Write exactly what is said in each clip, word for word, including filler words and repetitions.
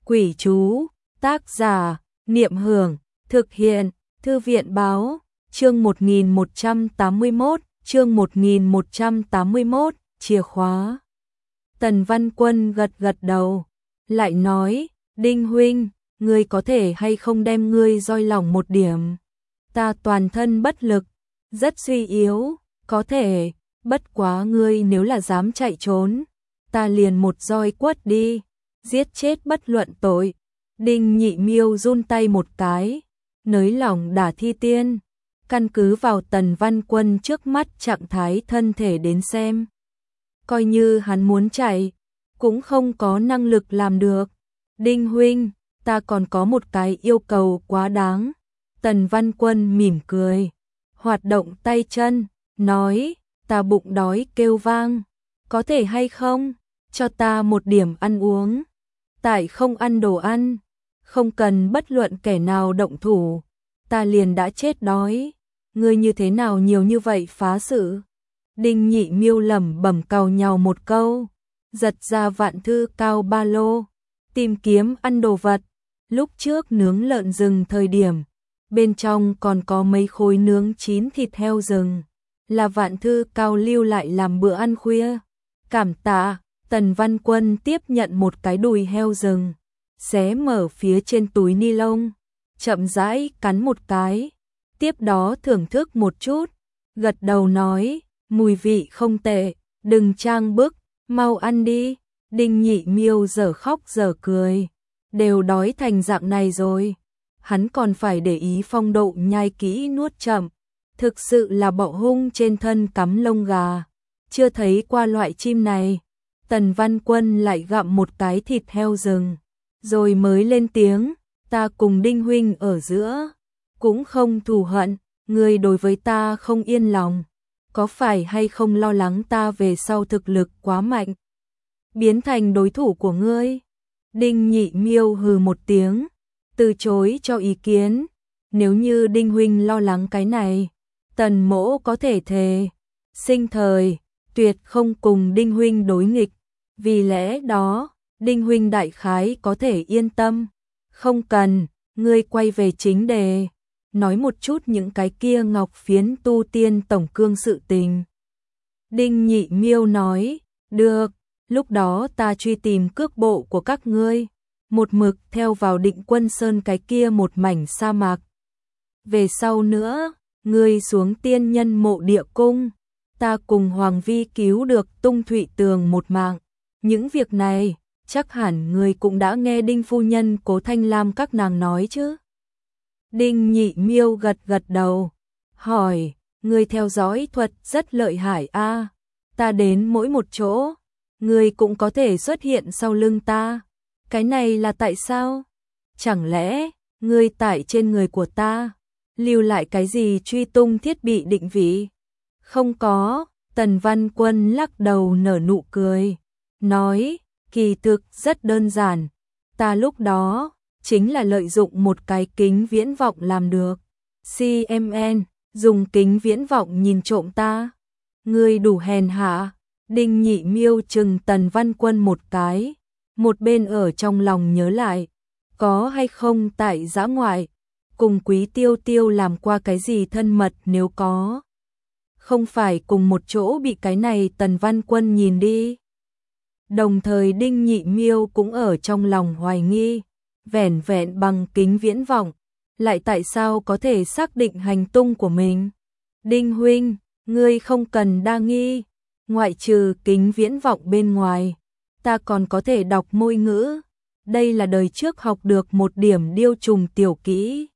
Quỷ chú, tác giả, Niệm Hưởng, thực hiện, Thư viện báo, chương một nghìn một trăm tám mươi mốt, chương một nghìn một trăm tám mươi mốt, chìa khóa. Tần Văn Quân gật gật đầu, lại nói, Đinh huynh, ngươi có thể hay không đem ngươi roi lỏng một điểm. Ta toàn thân bất lực, rất suy yếu, có thể, bất quá ngươi nếu là dám chạy trốn, ta liền một roi quất đi, giết chết bất luận tội. Đinh Nhị Miêu run tay một cái, nới lỏng đả thi tiên, căn cứ vào Tần Văn Quân trước mắt trạng thái thân thể đến xem. Coi như hắn muốn chạy, cũng không có năng lực làm được. Đinh huynh, ta còn có một cái yêu cầu quá đáng. Tần Văn Quân mỉm cười, hoạt động tay chân, nói, ta bụng đói kêu vang, có thể hay không, cho ta một điểm ăn uống. Tại không ăn đồ ăn, không cần bất luận kẻ nào động thủ, ta liền đã chết đói. Ngươi như thế nào nhiều như vậy phá sự? Đinh Nhị Miêu lẩm bẩm càu nhàu một câu, giật ra vạn thư cao ba lô, tìm kiếm ăn đồ vật. Lúc trước nướng lợn rừng thời điểm, bên trong còn có mấy khối nướng chín thịt heo rừng, là vạn thư cao lưu lại làm bữa ăn khuya. Cảm tạ. Tần Văn Quân tiếp nhận một cái đùi heo rừng, xé mở phía trên túi ni lông, chậm rãi cắn một cái, tiếp đó thưởng thức một chút, gật đầu nói, mùi vị không tệ, đừng trang bức, mau ăn đi. Đinh Nhị Miêu dở khóc dở cười, đều đói thành dạng này rồi, hắn còn phải để ý phong độ nhai kỹ nuốt chậm, thực sự là bọ hung trên thân cắm lông gà, chưa thấy qua loại chim này. Tần Văn Quân lại gặm một cái thịt heo rừng, rồi mới lên tiếng, ta cùng Đinh huynh ở giữa, cũng không thù hận, ngươi đối với ta không yên lòng, có phải hay không lo lắng ta về sau thực lực quá mạnh, biến thành đối thủ của ngươi? Đinh Nhị Miêu hừ một tiếng, từ chối cho ý kiến, nếu như Đinh huynh lo lắng cái này, Tần mỗ có thể thề, sinh thời tuyệt không cùng Đinh huynh đối nghịch, vì lẽ đó, Đinh huynh đại khái có thể yên tâm. Không cần, ngươi quay về chính đề, nói một chút những cái kia ngọc phiến tu tiên tổng cương sự tình. Đinh Nhị Miêu nói, được, lúc đó ta truy tìm cước bộ của các ngươi, một mực theo vào Định Quân Sơn cái kia một mảnh sa mạc. Về sau nữa, ngươi xuống tiên nhân mộ địa cung, ta cùng Hoàng Vi cứu được Tung Thụy Tường một mạng. Những việc này, chắc hẳn người cũng đã nghe Đinh phu nhân Cố Thanh Lam các nàng nói chứ. Đinh Nhị Miêu gật gật đầu, hỏi, người theo dõi thuật rất lợi hại a, à, ta đến mỗi một chỗ, người cũng có thể xuất hiện sau lưng ta. Cái này là tại sao? Chẳng lẽ, người tại trên người của ta, lưu lại cái gì truy tung thiết bị định vị? Không có. Tần Văn Quân lắc đầu nở nụ cười, nói, kỳ thực rất đơn giản, ta lúc đó chính là lợi dụng một cái kính viễn vọng làm được. xê em en, dùng kính viễn vọng nhìn trộm ta. Ngươi đủ hèn hạ. Đinh Nhị Miêu chừng Tần Văn Quân một cái, một bên ở trong lòng nhớ lại, có hay không tại dã ngoại, cùng Quý Tiêu Tiêu làm qua cái gì thân mật, nếu có, không phải cùng một chỗ bị cái này Tần Văn Quân nhìn đi. Đồng thời Đinh Nhị Miêu cũng ở trong lòng hoài nghi, vẻn vẹn bằng kính viễn vọng, lại tại sao có thể xác định hành tung của mình? Đinh huynh, ngươi không cần đa nghi, ngoại trừ kính viễn vọng bên ngoài, ta còn có thể đọc môi ngữ, đây là đời trước học được một điểm điêu trùng tiểu kỹ.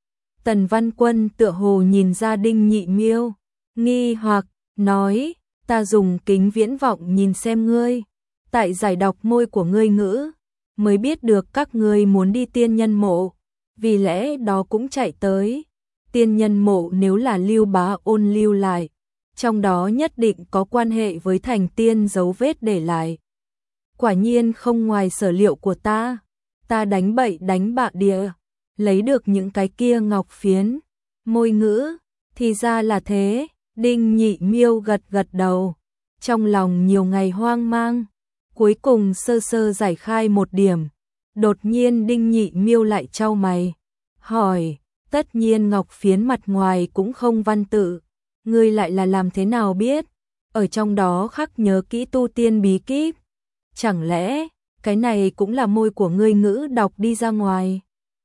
Tần Văn Quân tựa hồ nhìn ra Đinh Nhị Miêu, nghi hoặc, nói, ta dùng kính viễn vọng nhìn xem ngươi, tại giải đọc môi của ngươi ngữ, mới biết được các ngươi muốn đi tiên nhân mộ, vì lẽ đó cũng chạy tới. Tiên nhân mộ nếu là Lưu Bá Ôn lưu lại, trong đó nhất định có quan hệ với thành tiên dấu vết để lại. Quả nhiên không ngoài sở liệu của ta, ta đánh bậy đánh bạ địa, lấy được những cái kia ngọc phiến, môi ngữ, thì ra là thế. Đinh Nhị Miêu gật gật đầu, trong lòng nhiều ngày hoang mang, cuối cùng sơ sơ giải khai một điểm, Đột nhiên Đinh Nhị Miêu lại chau mày, hỏi, tất nhiên ngọc phiến mặt ngoài cũng không văn tự, ngươi lại là làm thế nào biết, ở trong đó khắc nhớ kỹ tu tiên bí kíp, chẳng lẽ cái này cũng là môi của ngươi ngữ đọc đi ra ngoài?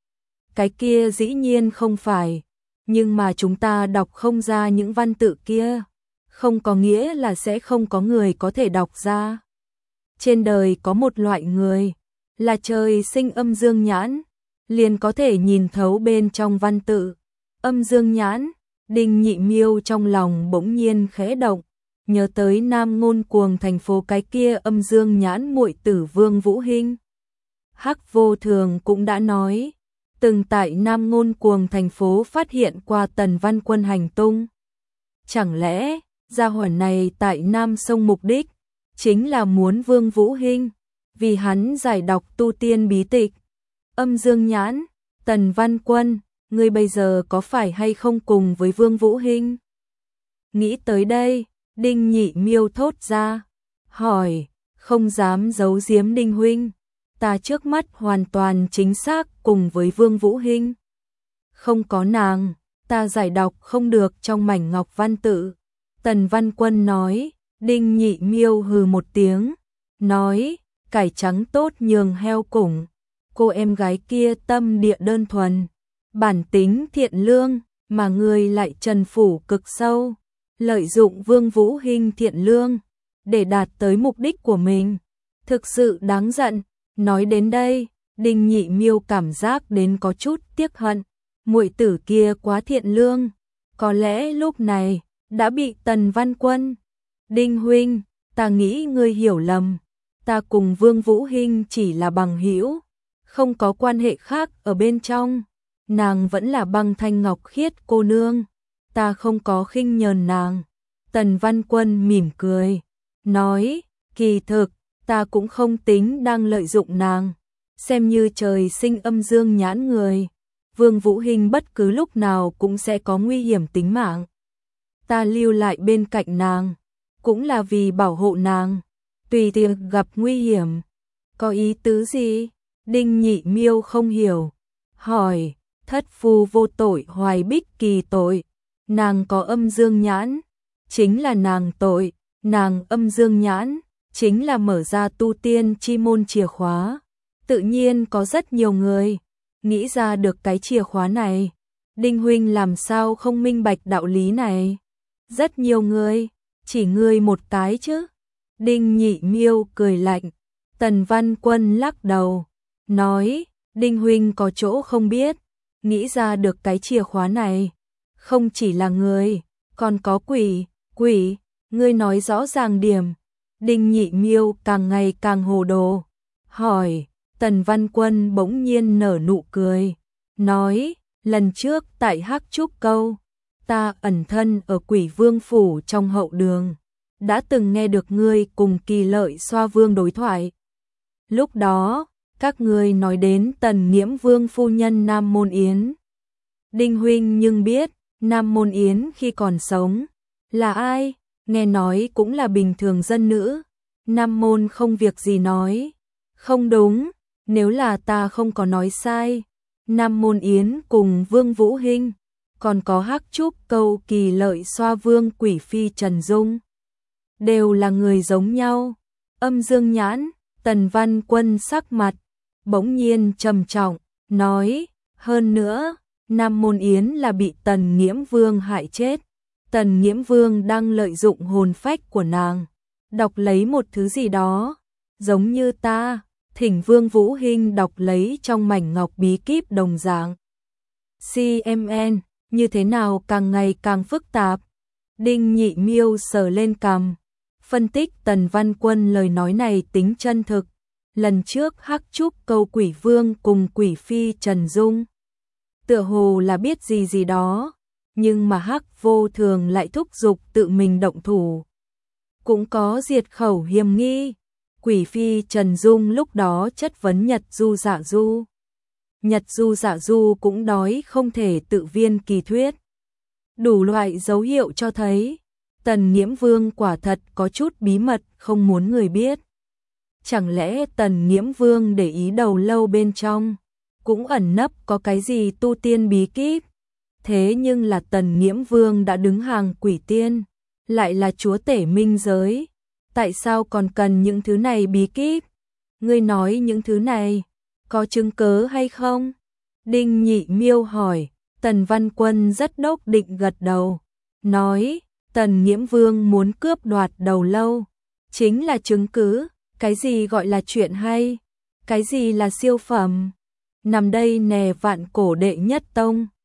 Cái kia dĩ nhiên không phải, nhưng mà chúng ta đọc không ra những văn tự kia, không có nghĩa là sẽ không có người có thể đọc ra. Trên đời có một loại người, là trời sinh âm dương nhãn, liền có thể nhìn thấu bên trong văn tự. Âm dương nhãn, Đinh Nhị Miêu trong lòng bỗng nhiên khẽ động, nhớ tới Nam Ngôn Cuồng thành phố cái kia âm dương nhãn muội tử Vương Vũ Hinh. Hắc Vô Thường cũng đã nói, từng tại Nam Ngôn Cuồng thành phố phát hiện qua Tần Văn Quân hành tung. Chẳng lẽ, gia hỏa này tại Nam Sông mục đích, chính là muốn Vương Vũ Hinh, vì hắn giải đọc tu tiên bí tịch. Âm dương nhãn, Tần Văn Quân, ngươi bây giờ có phải hay không cùng với Vương Vũ Hinh? Nghĩ tới đây, Đinh Nhị Miêu thốt ra, hỏi, không dám giấu giếm Đinh huynh, ta trước mắt hoàn toàn chính xác cùng với Vương Vũ Hinh. Không có nàng, ta giải đọc không được trong mảnh ngọc văn tự. Tần Văn Quân nói. Đinh Nhị Miêu hừ một tiếng, nói, cải trắng tốt nhường heo củng, cô em gái kia tâm địa đơn thuần, bản tính thiện lương, mà người lại trần phủ cực sâu, lợi dụng Vương Vũ Hinh thiện lương, để đạt tới mục đích của mình, thực sự đáng giận. Nói đến đây, Đinh Nhị Miêu cảm giác đến có chút tiếc hận, muội tử kia quá thiện lương, có lẽ lúc này đã bị Tần Văn Quân. Đinh huynh, ta nghĩ ngươi hiểu lầm, ta cùng Vương Vũ Hinh chỉ là bằng hữu, không có quan hệ khác ở bên trong, nàng vẫn là Băng Thanh Ngọc Khiết cô nương, ta không có khinh nhờn nàng. Tần Văn Quân mỉm cười, nói, kỳ thực, ta cũng không tính đang lợi dụng nàng, xem như trời sinh âm dương nhãn người, Vương Vũ Hinh bất cứ lúc nào cũng sẽ có nguy hiểm tính mạng. Ta lưu lại bên cạnh nàng, cũng là vì bảo hộ nàng, tùy tiệc gặp nguy hiểm. Có ý tứ gì? Đinh Nhị Miêu không hiểu, hỏi, thất phu vô tội hoài bích kỳ tội, nàng có âm dương nhãn, chính là nàng tội, nàng âm dương nhãn, chính là mở ra tu tiên chi môn chìa khóa. Tự nhiên có rất nhiều người nghĩ ra được cái chìa khóa này, Đinh huynh làm sao không minh bạch đạo lý này? Rất nhiều người, chỉ ngươi một cái chứ? Đinh Nhị Miêu cười lạnh. Tần Văn Quân lắc đầu, nói, Đinh huynh có chỗ không biết, nghĩ ra được cái chìa khóa này, không chỉ là người, còn có quỷ. Quỷ, ngươi nói rõ ràng điểm. Đinh Nhị Miêu càng ngày càng hồ đồ, hỏi. Tần Văn Quân bỗng nhiên nở nụ cười, nói, lần trước tại Hắc Trúc Câu, ta ẩn thân ở Quỷ Vương phủ trong hậu đường, đã từng nghe được ngươi cùng Kỳ Lợi Xoa Vương đối thoại. Lúc đó, các ngươi nói đến Tần Nghiễm Vương phu nhân Nam Môn Yến. Đinh huynh nhưng biết, Nam Môn Yến khi còn sống là ai? Nghe nói cũng là bình thường dân nữ. Nam Môn không việc gì nói. Không đúng, nếu là ta không có nói sai, Nam Môn Yến cùng Vương Vũ Hinh, còn có Hắc Trúc Câu Kỳ Lợi Xoa Vương Quỷ Phi Trần Dung, đều là người giống nhau. Âm dương nhãn, Tần Văn Quân sắc mặt bỗng nhiên trầm trọng, nói, hơn nữa, Nam Môn Yến là bị Tần Nghiễm Vương hại chết. Tần Nghiễm Vương đang lợi dụng hồn phách của nàng, đọc lấy một thứ gì đó, giống như ta, thỉnh Vương Vũ Hinh đọc lấy trong mảnh ngọc bí kíp đồng dạng. xê em en, như thế nào càng ngày càng phức tạp. Đinh Nhị Miêu sờ lên cằm, phân tích Tần Văn Quân lời nói này tính chân thực. Lần trước Hắc Trúc Câu Quỷ Vương cùng Quỷ Phi Trần Dung, tựa hồ là biết gì gì đó, nhưng mà Hắc Vô Thường lại thúc giục tự mình động thủ. Cũng có diệt khẩu hiểm nghi. Quỷ Phi Trần Dung lúc đó chất vấn Nhật Du Dạ Du. Nhật Du Dạ Du cũng đói không thể tự viên kỳ thuyết. Đủ loại dấu hiệu cho thấy, Tần Nghiễm Vương quả thật có chút bí mật không muốn người biết. chẳng lẽ Tần Nghiễm Vương để ý đầu lâu bên trong, cũng ẩn nấp có cái gì tu tiên bí kíp? Thế nhưng là Tần Nghiễm Vương đã đứng hàng quỷ tiên, lại là chúa tể minh giới, tại sao còn cần những thứ này bí kíp? Ngươi nói những thứ này, có chứng cớ hay không? Đinh Nhị Miêu hỏi. Tần Văn Quân rất đốc định gật đầu, nói, Tần Nghiễm Vương muốn cướp đoạt đầu lâu, chính là chứng cứ. Cái gì gọi là chuyện hay? Cái gì là siêu phẩm? Nằm đây nè, vạn cổ đệ nhất tông,